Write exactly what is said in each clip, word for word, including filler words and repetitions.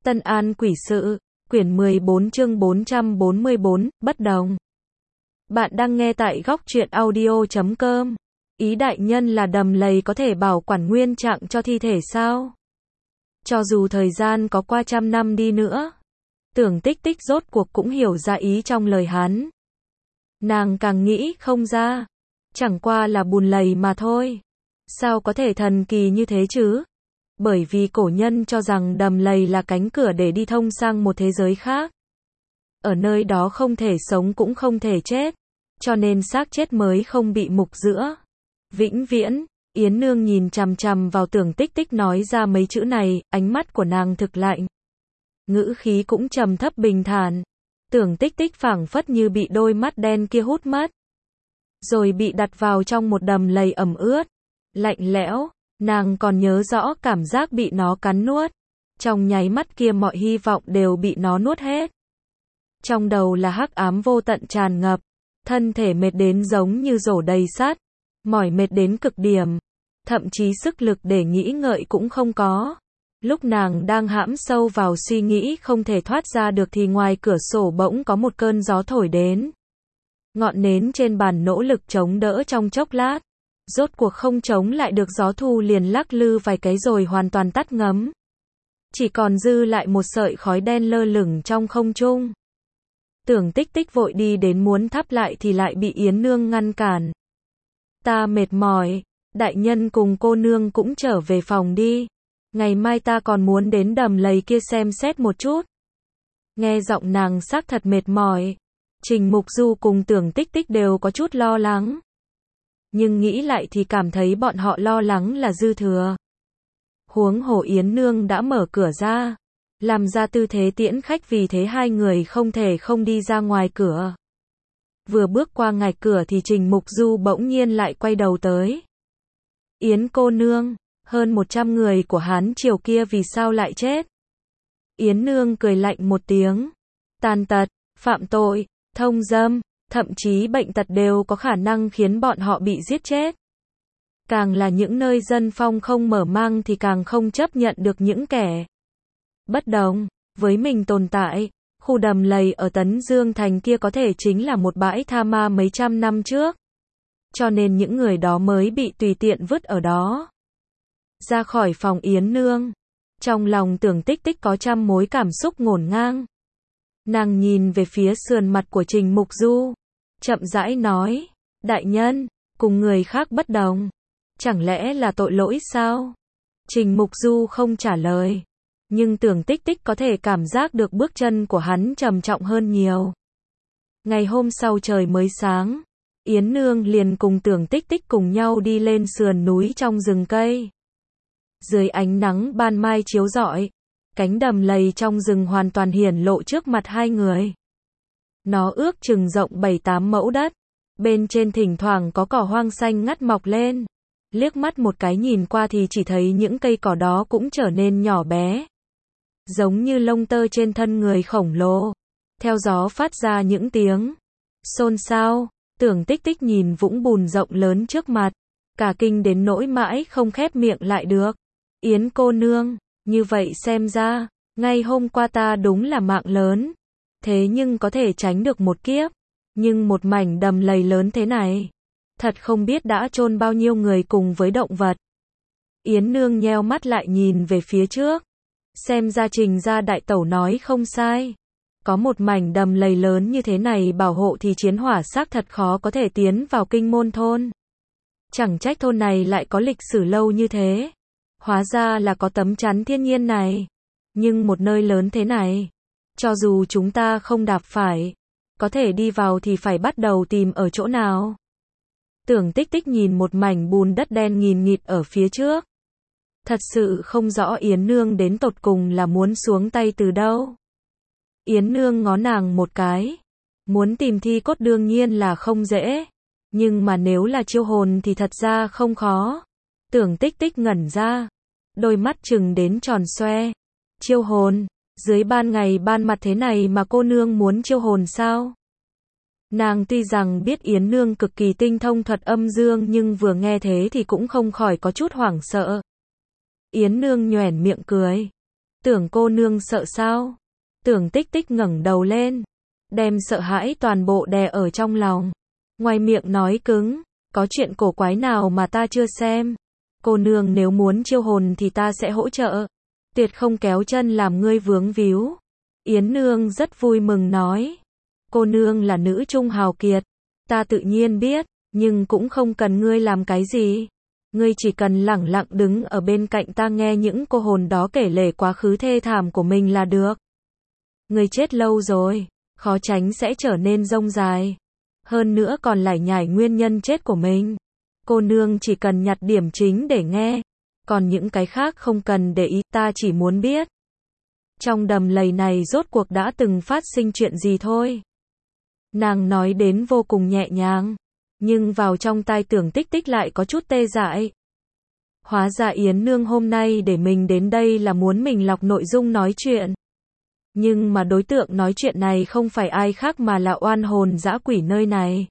Tân An Quỷ Sự, quyển mười bốn chương bốn trăm bốn mươi bốn, bất đồng. Bạn đang nghe tại góc truyện audio chấm com. Ý đại nhân là đầm lầy có thể bảo quản nguyên trạng cho thi thể sao? Cho dù thời gian có qua trăm năm đi nữa. Tưởng Tích Tích rốt cuộc cũng hiểu ra ý trong lời hắn. Nàng càng nghĩ không ra. Chẳng qua là bùn lầy mà thôi. Sao có thể thần kỳ như thế chứ? Bởi vì cổ nhân cho rằng đầm lầy là cánh cửa để đi thông sang một thế giới khác. Ở nơi đó không thể sống cũng không thể chết. Cho nên xác chết mới không bị mục giữa. Vĩnh viễn, Yến Nương nhìn chằm chằm vào Tưởng Tích Tích nói ra mấy chữ này, ánh mắt của nàng thực lạnh. Ngữ khí cũng trầm thấp bình thản. Tưởng Tích Tích phảng phất như bị đôi mắt đen kia hút mất. Rồi bị đặt vào trong một đầm lầy ẩm ướt, lạnh lẽo. Nàng còn nhớ rõ cảm giác bị nó cắn nuốt. Trong nháy mắt kia mọi hy vọng đều bị nó nuốt hết. Trong đầu là hắc ám vô tận tràn ngập. Thân thể mệt đến giống như rổ đầy sắt. Mỏi mệt đến cực điểm. Thậm chí sức lực để nghĩ ngợi cũng không có. Lúc nàng đang hãm sâu vào suy nghĩ không thể thoát ra được thì ngoài cửa sổ bỗng có một cơn gió thổi đến. Ngọn nến trên bàn nỗ lực chống đỡ trong chốc lát. Rốt cuộc không chống lại được, gió thu liền lắc lư vài cái rồi hoàn toàn tắt ngấm. Chỉ còn dư lại một sợi khói đen lơ lửng trong không trung. Tưởng Tích Tích vội đi đến muốn thắp lại thì lại bị Yến Nương ngăn cản. Ta mệt mỏi, đại nhân cùng cô nương cũng trở về phòng đi. Ngày mai ta còn muốn đến đầm lầy kia xem xét một chút. Nghe giọng nàng xác thật mệt mỏi. Trình Mục Du cùng Tưởng Tích Tích đều có chút lo lắng. Nhưng nghĩ lại thì cảm thấy bọn họ lo lắng là dư thừa. Huống hồ Yến Nương đã mở cửa ra. Làm ra tư thế tiễn khách, vì thế hai người không thể không đi ra ngoài cửa. Vừa bước qua ngạch cửa thì Trình Mục Du bỗng nhiên lại quay đầu tới. Yến cô nương, hơn một trăm người của Hán triều kia vì sao lại chết? Yến Nương cười lạnh một tiếng. Tàn tật, phạm tội, thông dâm, thậm chí bệnh tật đều có khả năng khiến bọn họ bị giết chết. Càng là những nơi dân phong không mở mang thì càng không chấp nhận được những kẻ bất đồng với mình tồn tại. Khu đầm lầy ở Tấn Dương Thành kia có thể chính là một bãi tha ma mấy trăm năm trước. Cho nên những người đó mới bị tùy tiện vứt ở đó. Ra khỏi phòng Yến Nương, trong lòng Tưởng Tích Tích có trăm mối cảm xúc ngổn ngang. Nàng nhìn về phía sườn mặt của Trình Mục Du, chậm rãi nói, đại nhân, cùng người khác bất đồng, chẳng lẽ là tội lỗi sao? Trình Mục Du không trả lời, nhưng Tưởng Tích Tích có thể cảm giác được bước chân của hắn trầm trọng hơn nhiều. Ngày hôm sau trời mới sáng, Yến Nương liền cùng Tưởng Tích Tích cùng nhau đi lên sườn núi trong rừng cây. Dưới ánh nắng ban mai chiếu rọi, cánh đầm lầy trong rừng hoàn toàn hiển lộ trước mặt hai người. Nó ước chừng rộng bảy tám mẫu đất. Bên trên thỉnh thoảng có cỏ hoang xanh ngắt mọc lên. Liếc mắt một cái nhìn qua thì chỉ thấy những cây cỏ đó cũng trở nên nhỏ bé. Giống như lông tơ trên thân người khổng lồ. Theo gió phát ra những tiếng xôn xao. Tưởng Tích Tích nhìn vũng bùn rộng lớn trước mặt. Cả kinh đến nỗi mãi không khép miệng lại được. Yến cô nương, như vậy xem ra, ngay hôm qua ta đúng là mạng lớn. Thế nhưng có thể tránh được một kiếp. Nhưng một mảnh đầm lầy lớn thế này, thật không biết đã chôn bao nhiêu người cùng với động vật. Yến Nương nheo mắt lại nhìn về phía trước. Xem ra Trình gia đại tẩu nói không sai. Có một mảnh đầm lầy lớn như thế này bảo hộ thì chiến hỏa xác thật khó có thể tiến vào Kinh Môn thôn. Chẳng trách thôn này lại có lịch sử lâu như thế. Hóa ra là có tấm chắn thiên nhiên này. Nhưng một nơi lớn thế này, cho dù chúng ta không đạp phải, có thể đi vào thì phải bắt đầu tìm ở chỗ nào? Tưởng Tích Tích nhìn một mảnh bùn đất đen nghìn nghịt ở phía trước. Thật sự không rõ Yến Nương đến tột cùng là muốn xuống tay từ đâu. Yến Nương ngó nàng một cái. Muốn tìm thi cốt đương nhiên là không dễ. Nhưng mà nếu là chiêu hồn thì thật ra không khó. Tưởng Tích Tích ngẩn ra. Đôi mắt trừng đến tròn xoe. Chiêu hồn? Dưới ban ngày ban mặt thế này mà cô nương muốn chiêu hồn sao? Nàng tuy rằng biết Yến Nương cực kỳ tinh thông thuật âm dương nhưng vừa nghe thế thì cũng không khỏi có chút hoảng sợ. Yến Nương nhoẻn miệng cười. Tưởng cô nương sợ sao? Tưởng Tích Tích ngẩng đầu lên, đem sợ hãi toàn bộ đè ở trong lòng. Ngoài miệng nói cứng, có chuyện cổ quái nào mà ta chưa xem? Cô nương nếu muốn chiêu hồn thì ta sẽ hỗ trợ. Tuyệt không kéo chân làm ngươi vướng víu. Yến Nương rất vui mừng nói. Cô nương là nữ trung hào kiệt. Ta tự nhiên biết, nhưng cũng không cần ngươi làm cái gì. Ngươi chỉ cần lẳng lặng đứng ở bên cạnh ta nghe những cô hồn đó kể lể quá khứ thê thảm của mình là được. Ngươi chết lâu rồi, khó tránh sẽ trở nên rông dài. Hơn nữa còn lải nhải nguyên nhân chết của mình. Cô nương chỉ cần nhặt điểm chính để nghe. Còn những cái khác không cần để ý, ta chỉ muốn biết. Trong đầm lầy này rốt cuộc đã từng phát sinh chuyện gì thôi. Nàng nói đến vô cùng nhẹ nhàng. Nhưng vào trong tai Tưởng Tích Tích lại có chút tê dại. Hóa ra Yến Nương hôm nay để mình đến đây là muốn mình lọc nội dung nói chuyện. Nhưng mà đối tượng nói chuyện này không phải ai khác mà là oan hồn dã quỷ nơi này.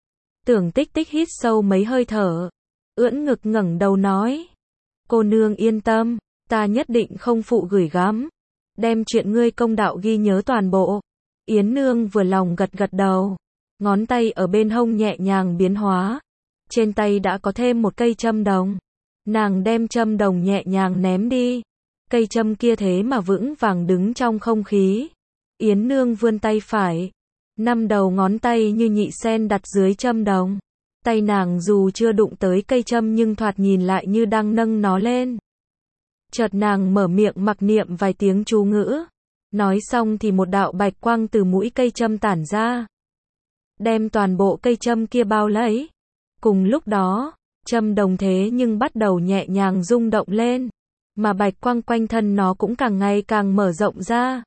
Tưởng Tích Tích hít sâu mấy hơi thở, ưỡn ngực ngẩng đầu nói. Cô nương yên tâm, ta nhất định không phụ gửi gắm. Đem chuyện ngươi công đạo ghi nhớ toàn bộ. Yến Nương vừa lòng gật gật đầu. Ngón tay ở bên hông nhẹ nhàng biến hóa. Trên tay đã có thêm một cây châm đồng. Nàng đem châm đồng nhẹ nhàng ném đi. Cây châm kia thế mà vững vàng đứng trong không khí. Yến Nương vươn tay phải. Năm đầu ngón tay như nhị sen đặt dưới châm đồng. Tay nàng dù chưa đụng tới cây châm nhưng thoạt nhìn lại như đang nâng nó lên. Chợt nàng mở miệng mặc niệm vài tiếng chú ngữ. Nói xong thì một đạo bạch quang từ mũi cây châm tản ra. Đem toàn bộ cây châm kia bao lấy. Cùng lúc đó, châm đồng thế nhưng bắt đầu nhẹ nhàng rung động lên. Mà bạch quang quanh thân nó cũng càng ngày càng mở rộng ra.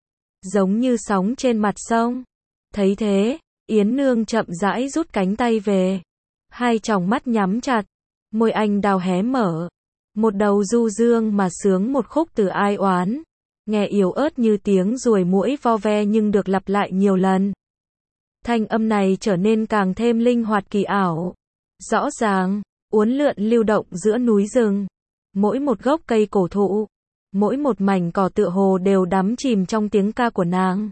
Giống như sóng trên mặt sông. Thấy thế, Yến Nương chậm rãi rút cánh tay về. Hai tròng mắt nhắm chặt. Môi anh đào hé mở. Một đầu du dương mà sướng một khúc từ ai oán. Nghe yếu ớt như tiếng ruồi muỗi vo ve nhưng được lặp lại nhiều lần. Thanh âm này trở nên càng thêm linh hoạt kỳ ảo. Rõ ràng, uốn lượn lưu động giữa núi rừng. Mỗi một gốc cây cổ thụ, mỗi một mảnh cỏ tựa hồ đều đắm chìm trong tiếng ca của nàng.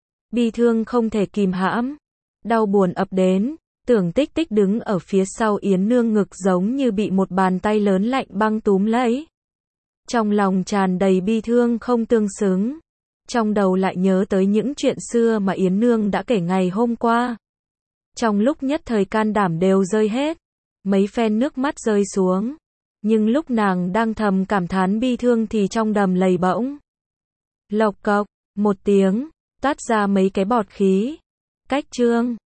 Bi thương không thể kìm hãm. Đau buồn ập đến. Tưởng Tích Tích đứng ở phía sau Yến Nương ngực giống như bị một bàn tay lớn lạnh băng túm lấy. Trong lòng tràn đầy bi thương không tương xứng. Trong đầu lại nhớ tới những chuyện xưa mà Yến Nương đã kể ngày hôm qua. Trong lúc nhất thời can đảm đều rơi hết. Mấy phen nước mắt rơi xuống. Nhưng lúc nàng đang thầm cảm thán bi thương thì trong đầm lầy bỗng. Lộc cộc, một tiếng, toát ra mấy cái bọt khí. Cách chương.